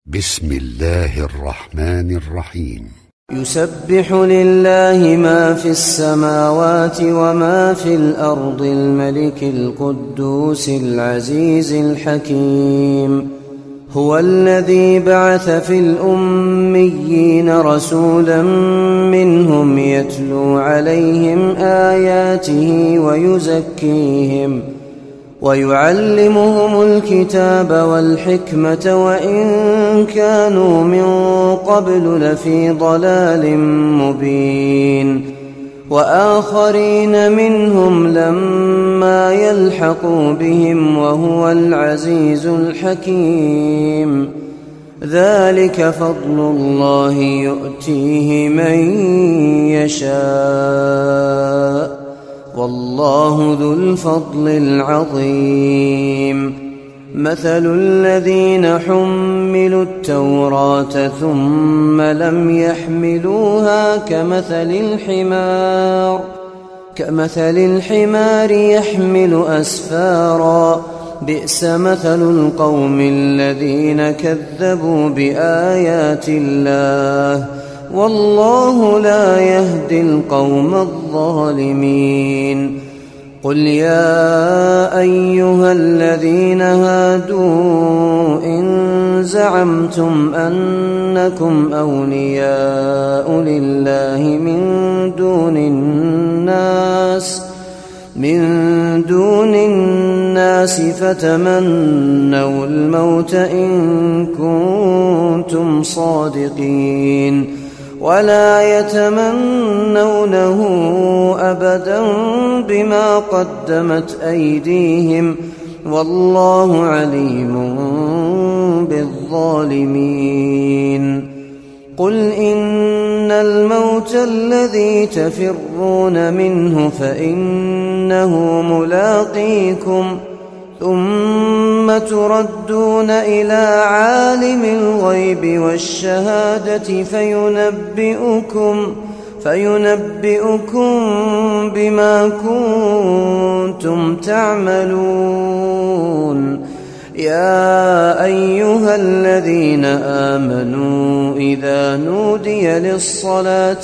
بسم الله الرحمن الرحيم. يسبح لله ما في السماوات وما في الأرض الملك القدوس العزيز الحكيم. هو الذي بعث في الأميين رسولا منهم يتلو عليهم آياته ويزكيهم ويعلمهم الكتاب والحكمة وإن كانوا من قبل لفي ضلال مبين، وآخرين منهم لما يلحقوا بهم وهو العزيز الحكيم. ذلك فضل الله يؤتيه من يشاء والله ذو الفضل العظيم. مثل الذين حملوا التوراة ثم لم يحملوها كمثل الحمار يحمل أسفارا، بئس مثل القوم الذين كذبوا بآيات الله والله لا يهدي القوم الظالمين. قل يا أيها الذين هادوا إن زعمتم أنكم أولياء لله من دون الناس فتمنوا الموت إن كنتم صادقين ولا يتمنونه أبدا بما قدمت أيديهم والله عليم بالظالمين. قل إن الموت الذي تفرون منه فإنه ملاقيكم ثم تردون إلى عالم الغيب والشهادة فينبئكم بما كنتم تعملون. يا أيها الذين آمنوا إذا نودي للصلاة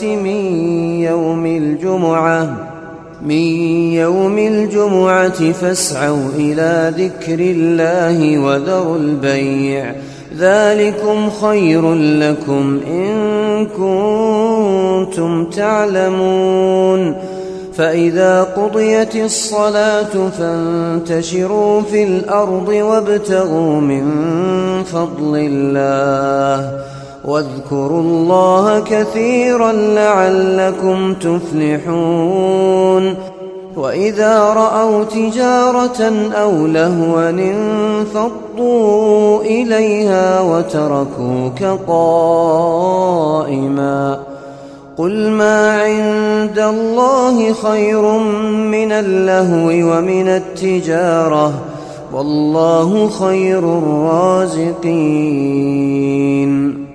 من يوم الجمعة فاسعوا إلى ذكر الله وذروا البيع، ذلكم خير لكم إن كنتم تعلمون. فإذا قضيت الصلاة فانتشروا في الأرض وابتغوا من فضل الله واذكروا الله كثيرا لعلكم تفلحون. وإذا رأوا تجارة أو لهوا انفضوا إليها وتركوك قائما. قل ما عند الله خير من اللهو ومن التجارة والله خير الرازقين.